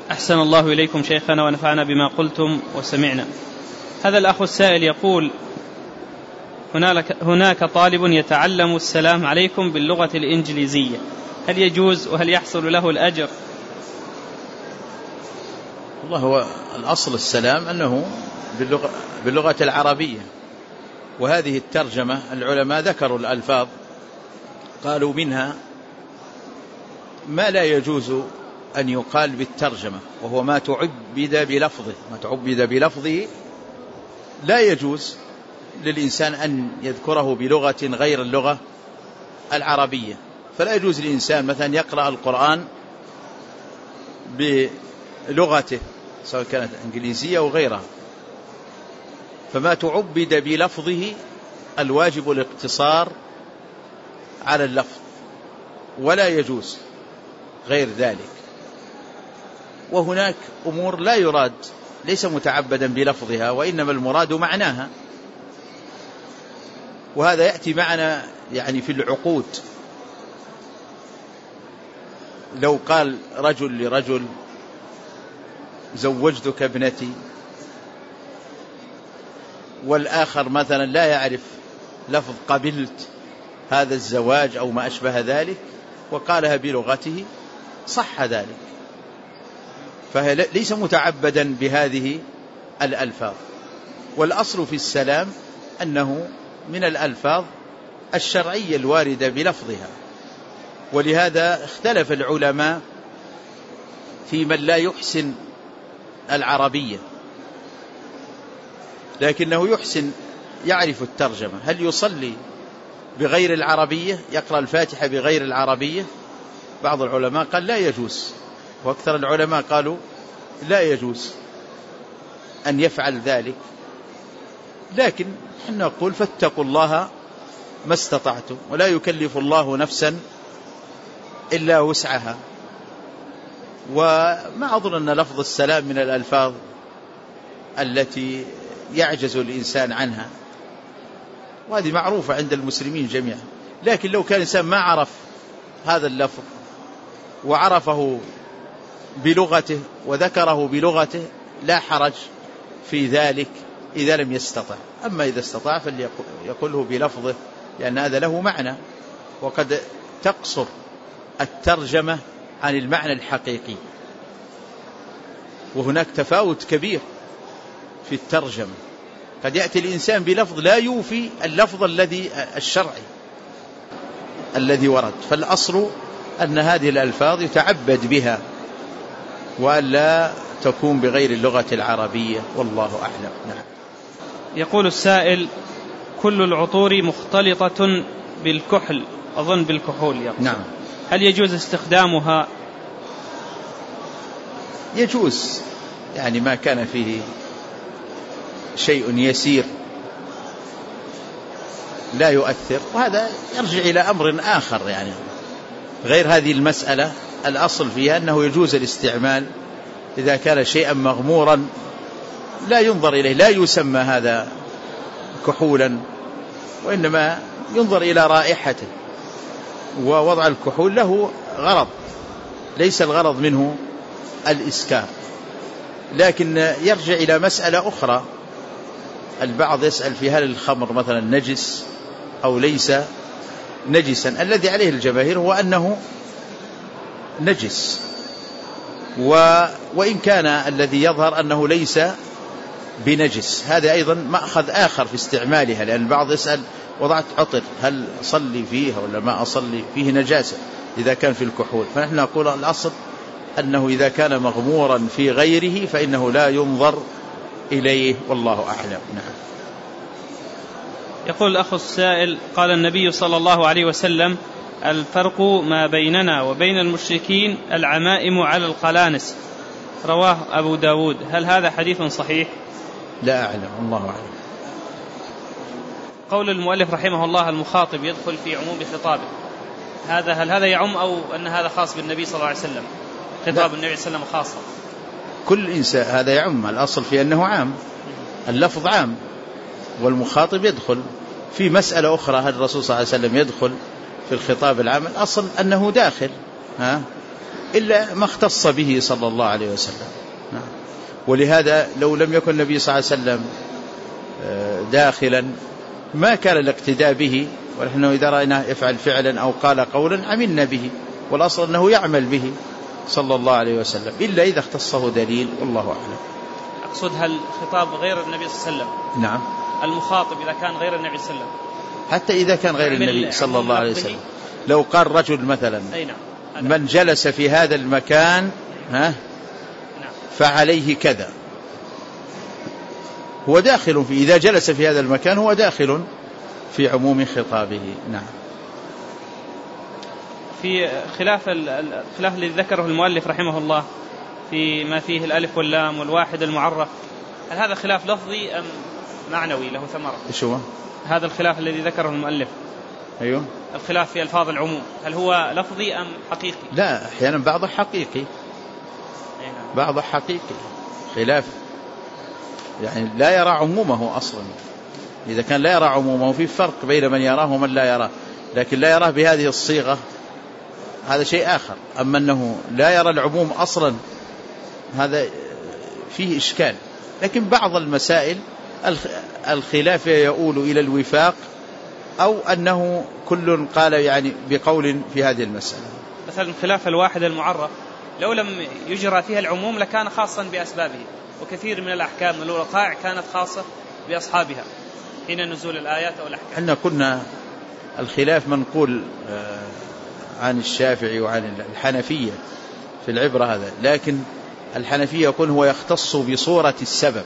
أحسن الله إليكم شيخنا ونفعنا بما قلتم وسمعنا. هذا الأخ السائل يقول: هناك طالب يتعلم السلام عليكم باللغة الإنجليزية، هل يجوز وهل يحصل له الأجر؟ والله هو الأصل السلام أنه باللغة العربية، وهذه الترجمة العلماء ذكروا الألفاظ، قالوا منها ما لا يجوز أن يقال بالترجمة، وهو ما تعبد بلفظه لا يجوز للإنسان أن يذكره بلغة غير اللغة العربية. فلا يجوز للإنسان مثلا يقرأ القرآن بلغته سواء كانت إنجليزية أو غيرها، فما تعبد بلفظه الواجب الاقتصار على اللفظ، ولا يجوز غير ذلك. وهناك أمور لا يراد ليس متعبدا بلفظها، وإنما المراد معناها، وهذا يأتي معنا يعني في العقود. لو قال رجل لرجل زوجتك ابنتي، والآخر مثلا لا يعرف لفظ قبلت هذا الزواج أو ما أشبه ذلك وقالها بلغته، صح ذلك، فهي ليس متعبدا بهذه الألفاظ. والأصل في السلام أنه من الألفاظ الشرعية الواردة بلفظها، ولهذا اختلف العلماء في من لا يحسن العربية لكنه يحسن يعرف الترجمة، هل يصلي بغير العربية، يقرأ الفاتحة بغير العربية؟ بعض العلماء قال لا يجوز، وأكثر العلماء قالوا لا يجوز أن يفعل ذلك. لكن نحن نقول فاتقوا الله ما استطعتم، ولا يكلف الله نفسا إلا وسعها. وما أظن أن لفظ السلام من الألفاظ التي يعجز الإنسان عنها، وهذه معروفة عند المسلمين جميعا. لكن لو كان الإنسان ما عرف هذا اللفظ وعرفه بلغته وذكره بلغته لا حرج في ذلك إذا لم يستطع. أما إذا استطاع فليقوله بلفظه، لأن هذا له معنى، وقد تقصر الترجمة عن المعنى الحقيقي، وهناك تفاوت كبير في الترجمة. قد يأتي الإنسان بلفظ لا يوفي اللفظ الشرعي الذي ورد. فالأصل أن هذه الألفاظ يتعبد بها وألا تكون بغير اللغة العربية، والله أعلم. نعم. يقول السائل: كل العطور مختلطة بالكحل، أظن بالكحول يقصد. نعم. هل يجوز استخدامها؟ يجوز، يعني ما كان فيه شيء يسير لا يؤثر، وهذا يرجع إلى أمر آخر يعني غير هذه المسألة. الأصل فيها أنه يجوز الاستعمال إذا كان شيئا مغمورا لا ينظر إليه، لا يسمى هذا كحولا، وإنما ينظر إلى رائحته. ووضع الكحول له غرض، ليس الغرض منه الإسكار. لكن يرجع إلى مسألة أخرى، البعض يسأل في هل الخمر مثلا نجس أو ليس نجسا. الذي عليه الجماهير هو أنه نجس، وإن كان الذي يظهر أنه ليس بنجس. هذا أيضا مأخذ آخر في استعمالها، لأن البعض يسأل وضعت عطر هل أصلي فيها ولا ما أصلي فيه نجاسة إذا كان في الكحول. فنحن نقول الأصل أنه إذا كان مغمورا في غيره فإنه لا ينظر إليه، والله أعلم. نعم. يقول الأخ السائل: قال النبي صلى الله عليه وسلم: الفرق ما بيننا وبين المشركين العمائم على القلانس، رواه أبو داود، هل هذا حديث صحيح؟ لا أعلم، الله أعلم. قول المؤلف رحمه الله: المخاطب يدخل في عموم خطابه، هل هذا يعم أو أن هذا خاص بالنبي صلى الله عليه وسلم؟ خطاب النبي صلى الله عليه وسلم خاصة، كل إنسان هذا يعم. الأصل في أنه عام، اللفظ عام، والمخاطب يدخل في مسألة أخرى. هل الرسول صلى الله عليه وسلم يدخل في الخطاب العام؟ الأصل أنه داخل. إلا ما اختص به صلى الله عليه وسلم. ولهذا لو لم يكن النبي صلى الله عليه وسلم داخلا ما كان الاقتداء به، ونحن إذا رأيناه يفعل فعلا أو قال قولا عملنا به، والأصل أنه يعمل به صلى الله عليه وسلم إلا إذا اختصه دليل، والله أعلم. أقصد هل خطاب غير النبي صلى الله عليه وسلم؟ نعم، المخاطب إذا كان غير النبي صلى الله عليه وسلم، حتى إذا كان غير النبي صلى الله عليه وسلم، لو قال رجل مثلا من جلس في هذا المكان فعليه كذا، هو داخل في، إذا جلس في هذا المكان هو داخل في عموم خطابه. نعم. في خلاف الذي ذكره المؤلف رحمه الله في ما فيه الألف واللام والواحد المعرف، هل هذا خلاف لفظي أم معنوي له ثمرة؟ إيش هو هذا الخلاف الذي ذكره المؤلف؟ أيوه، الخلاف في ألفاظ العموم هل هو لفظي أم حقيقي؟ لا، أحيانا بعضه حقيقي، بعضه حقيقي، خلاف يعني لا يرى عمومه أصلا. إذا كان لا يرى عمومه في فرق بين من يراه ومن لا يراه، لكن لا يراه بهذه الصيغة هذا شيء آخر. أما أنه لا يرى العموم أصلا هذا فيه إشكال. لكن بعض المسائل الخلاف يؤول إلى الوفاق، أو أنه كل قال يعني بقول في هذه المسألة. مثلا خلاف الواحد المعرف لو لم يجرى فيها العموم لكان خاصا بأسبابه، وكثير من الأحكام والوقائع كانت خاصة بأصحابها حين نزول الآيات أو الأحكام. احنا كنا الخلاف منقول عن الشافعي وعن الحنفية في العبرة هذا، لكن الحنفية يقول هو يختص بصورة السبب،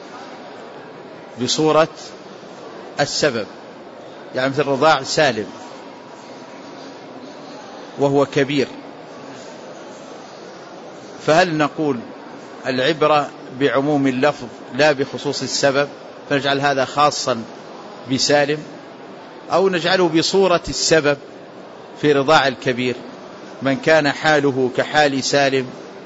بصورة السبب، يعني مثل رضاع سالم وهو كبير، فهل نقول العبرة بعموم اللفظ لا بخصوص السبب فنجعل هذا خاصا بسالم، أو نجعله بصورة السبب في رضاع الكبير من كان حاله كحال سالم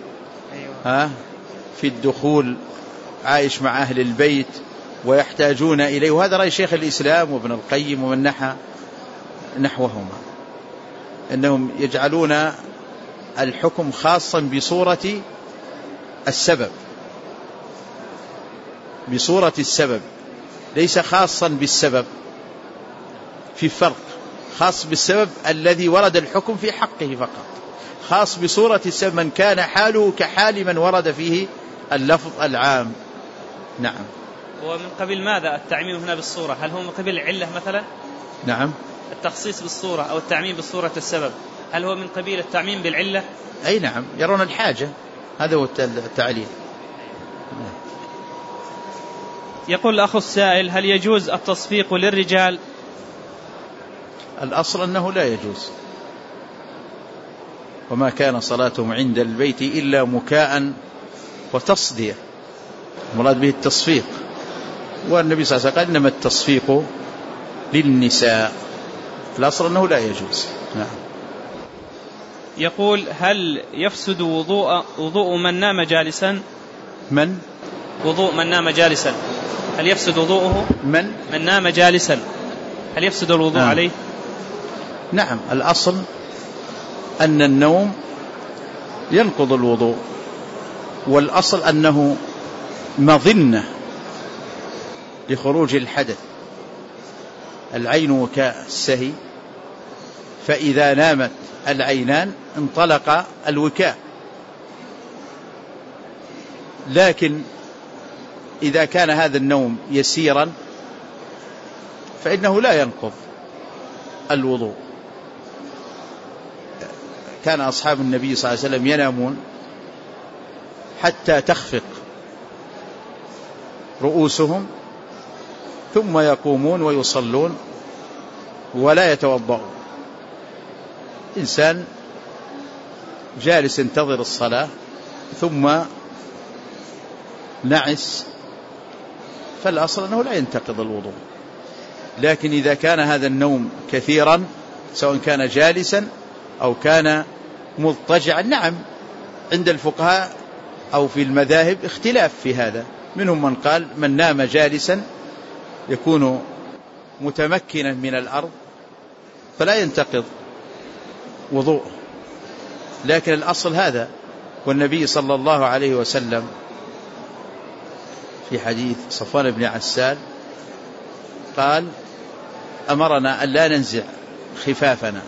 في الدخول عايش مع أهل البيت ويحتاجون إليه. وهذا رأي شيخ الإسلام وابن القيم ومن نحوهما، أنهم يجعلون الحكم خاصا بصورة السبب، بصورة السبب، ليس خاصا بالسبب. في فرق، خاص بالسبب الذي ورد الحكم في حقه فقط، خاص بصورة السبب من كان حاله كحال من ورد فيه اللفظ العام. نعم. ومن قبل ماذا التعميم هنا بالصورة؟ هل هو من قبل العلة مثلا؟ نعم. التخصيص بالصورة أو التعميم بالصورة السبب هل هو من قبيل التعميم بالعلة؟ أي نعم، يرون الحاجة، هذا هو التعليل. يقول الأخ السائل هل يجوز التصفيق للرجال؟ الأصل أنه لا يجوز، وما كان صلاتهم عند البيت إلا مكاء وتصدية، مراد به التصفيق، والنبي صلى الله عليه وسلم قال إنما التصفيق للنساء، الأصل أنه لا يجوز. نعم. يقول هل يفسد وضوء من نام جالسا؟ وضوء من نام جالسا هل يفسد وضوءه؟ من نام جالسا هل يفسد الوضوء عليه؟ نعم، الأصل أن النوم ينقض الوضوء، والأصل أنه مظنة لخروج الحدث، العين وكاء السهي، فإذا نامت العينان انطلق الوكاء. لكن إذا كان هذا النوم يسيرا فإنه لا ينقض الوضوء. كان أصحاب النبي صلى الله عليه وسلم ينامون حتى تخفق رؤوسهم ثم يقومون ويصلون ولا يتوضؤون. إنسان جالس ينتظر الصلاة ثم نعس، فالأصل أنه لا ينتقض الوضوء. لكن إذا كان هذا النوم كثيرا سواء كان جالسا أو كان مضطجعا، نعم، عند الفقهاء أو في المذاهب اختلاف في هذا، منهم من قال من نام جالسا يكون متمكنا من الأرض فلا ينتقض وضوءه، لكن الأصل هذا. والنبي صلى الله عليه وسلم في حديث صفوان بن عسال قال أمرنا أن لا ننزع خفافنا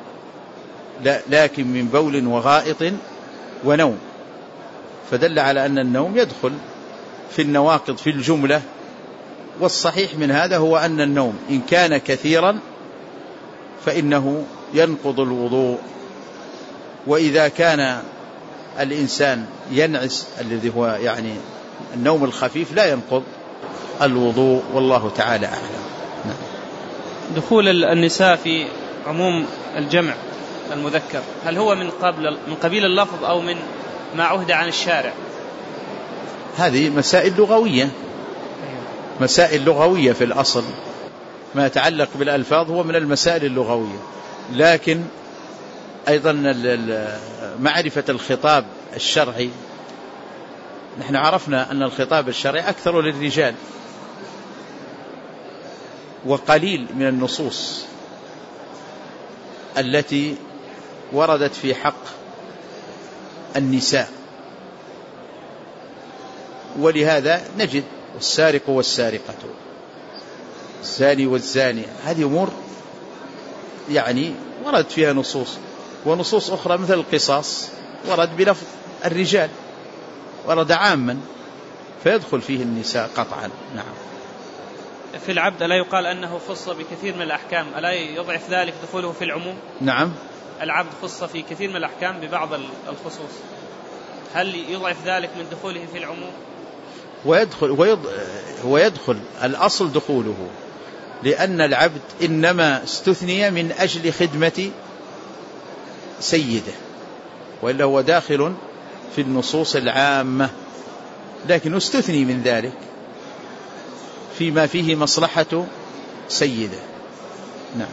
لكن من بول وغائط ونوم، فدل على أن النوم يدخل في النواقض في الجملة. والصحيح من هذا هو أن النوم إن كان كثيرا فإنه ينقض الوضوء، وإذا كان الإنسان ينعس الذي هو يعني النوم الخفيف لا ينقض الوضوء، والله تعالى أعلم. دخول النساء في عموم الجمع المذكر هل هو من قبيل اللفظ أو من ما عهد عن الشارع؟ هذه مسائل لغوية، مسائل لغوية في الأصل. ما يتعلق بالألفاظ هو من المسائل اللغوية، لكن أيضا معرفة الخطاب الشرعي، نحن عرفنا أن الخطاب الشرعي أكثر للرجال، وقليل من النصوص التي وردت في حق النساء. ولهذا نجد السارق والسارقة، الزاني والزانية، هذه أمور يعني ورد فيها نصوص، ونصوص أخرى مثل القصاص ورد بلفظ الرجال، ورد عاما فيدخل فيه النساء قطعا. نعم. في العبد ألا يقال أنه خص بكثير من الأحكام، ألا يضعف ذلك دخوله في العموم؟ نعم. العبد خص في كثير من الأحكام ببعض الخصوص، هل يضعف ذلك من دخوله في العموم؟ ويدخل الأصل دخوله، لأن العبد إنما استثني من أجل خدمة سيده، وإلا هو داخل في النصوص العامة، لكن استثني من ذلك فيما فيه مصلحة سيده. نعم.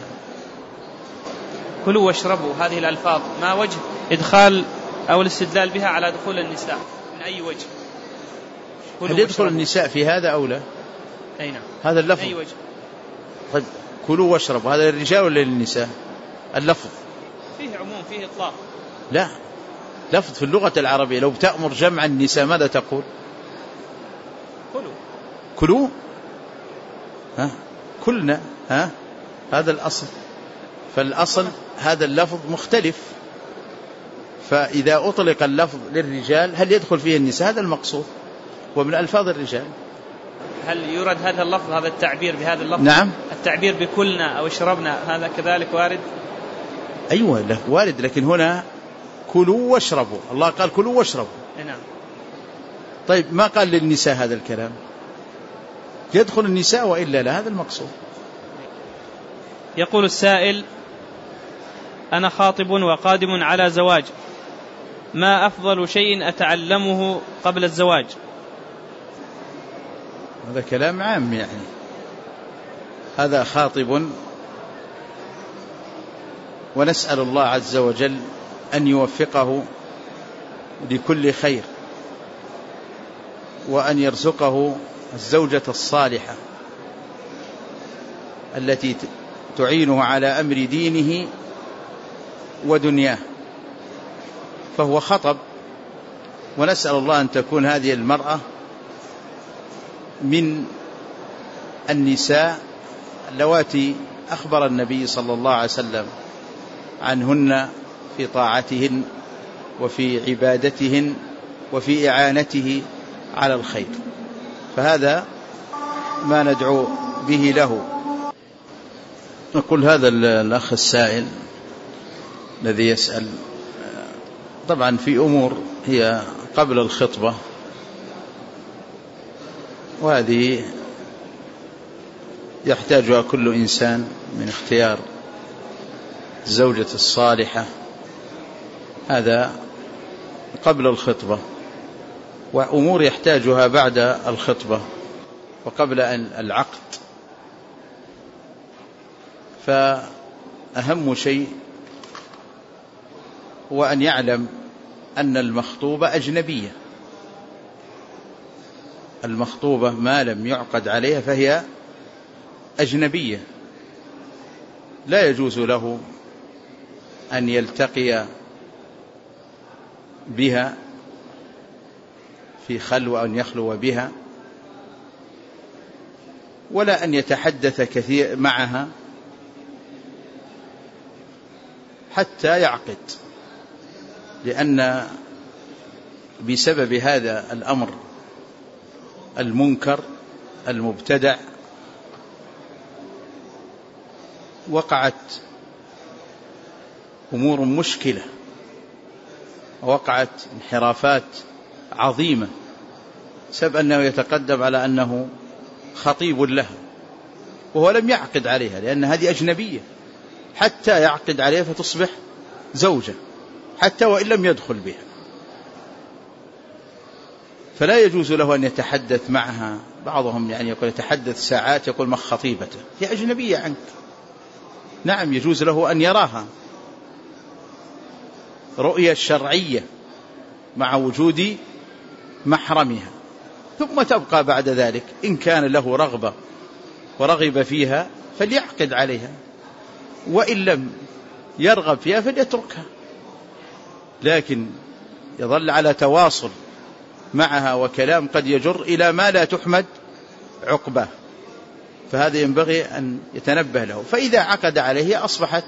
كلوا واشربوا، هذه الألفاظ ما وجه إدخال أو الاستدلال بها على دخول النساء؟ من أي وجه؟ هل يدخل النساء في هذا أو لا؟ أي نعم. هذا اللفظ. أي وجه؟ طيب كلوا واشربوا هذا للرجال ولا للنساء؟ اللفظ فيه عموم فيه إطلاق. لا، لفظ في اللغة العربية لو تأمر جمع النساء ماذا تقول؟ كلوا. كلوا، كلنا، هذا الأصل. فالأصل هذا اللفظ مختلف، فإذا أطلق اللفظ للرجال هل يدخل فيه النساء؟ هذا المقصود، ومن ألفاظ الرجال. هل يرد هذا اللفظ، هذا التعبير بهذا اللفظ؟ نعم. التعبير بكلنا أو اشربنا هذا كذلك وارد؟ أيوة وارد، لكن هنا كلوا واشربوا، الله قال كلوا واشربوا. نعم. طيب ما قال للنساء هذا الكلام؟ يدخل النساء وإلا لا، هذا المقصود. يقول السائل: أنا خاطب وقادم على زواج، ما أفضل شيء أتعلمه قبل الزواج؟ هذا كلام عام، يعني هذا خاطب، ونسأل الله عز وجل أن يوفقه لكل خير، وأن يرزقه الزوجة الصالحة التي تعينه على أمر دينه ودنياه، فهو خطب، ونسأل الله أن تكون هذه المرأة من النساء اللواتي أخبر النبي صلى الله عليه وسلم عنهن في طاعتهن وفي عبادتهن وفي إعانته على الخير، فهذا ما ندعو به له. نقول هذا الأخ السائل الذي يسأل طبعا في أمور هي قبل الخطبة، وهذه يحتاجها كل إنسان من اختيار الزوجة الصالحة، هذا قبل الخطبة، وأمور يحتاجها بعد الخطبة وقبل العقد. فأهم شيء هو أن يعلم أن المخطوبة أجنبية، المخطوبة ما لم يعقد عليها فهي أجنبية، لا يجوز له أن يلتقي بها في خلوة، أن يخلو بها، ولا أن يتحدث كثير معها حتى يعقد، لأن بسبب هذا الأمر المنكر المبتدع وقعت أمور مشكلة، وقعت انحرافات عظيمة سبب أنه يتقدم على أنه خطيب لها وهو لم يعقد عليها، لأن هذه أجنبية، حتى يعقد عليها فتصبح زوجة حتى وإن لم يدخل بها، فلا يجوز له أن يتحدث معها. بعضهم يعني يقول يتحدث ساعات، يقول ما خطيبته، هي أجنبية عنك. نعم يجوز له أن يراها رؤية شرعية مع وجود محرمها، ثم تبقى بعد ذلك إن كان له رغبة ورغب فيها فليعقد عليها، وإن لم يرغب فيها فليتركها، لكن يظل على تواصل معها وكلام قد يجر إلى ما لا تحمد عقباه، فهذا ينبغي أن يتنبه له. فإذا عقد عليه أصبحت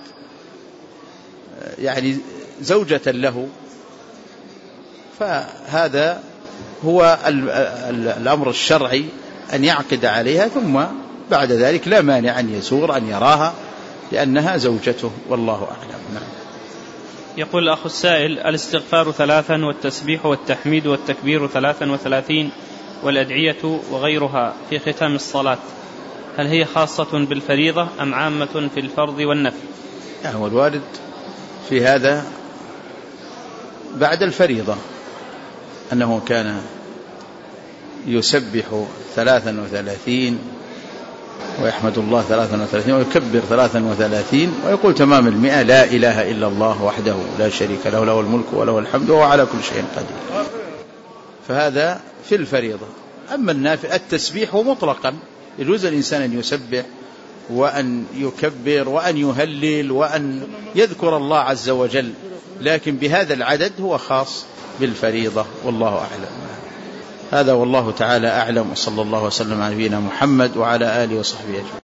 يعني زوجة له، فهذا هو الأمر الشرعي أن يعقد عليها، ثم بعد ذلك لا مانع أن يزور أن يراها لأنها زوجته، والله أعلم. نعم. يقول الأخ السائل: الاستغفار 3 والتسبيح والتحميد والتكبير 33 والأدعية وغيرها في ختام الصلاة، هل هي خاصة بالفريضة أم عامة في الفرض والنفل؟ هو الوارد في هذا بعد الفريضة أنه كان يسبح 33 ويحمد الله 33 ويكبر 33 ويقول تمام 100 لا إله إلا الله وحده لا شريك له له الملك وله الحمد وهو على كل شيء قدير، فهذا في الفريضة. أما النافل التسبيح مطلقا يجوز الإنسان أن يسبح وأن يكبر وأن يهلل وأن يذكر الله عز وجل، لكن بهذا العدد هو خاص بالفريضة، والله أعلم. هذا والله تعالى أعلم، وصلى الله وسلم على نبينا محمد وعلى آله وصحبه أجمعين.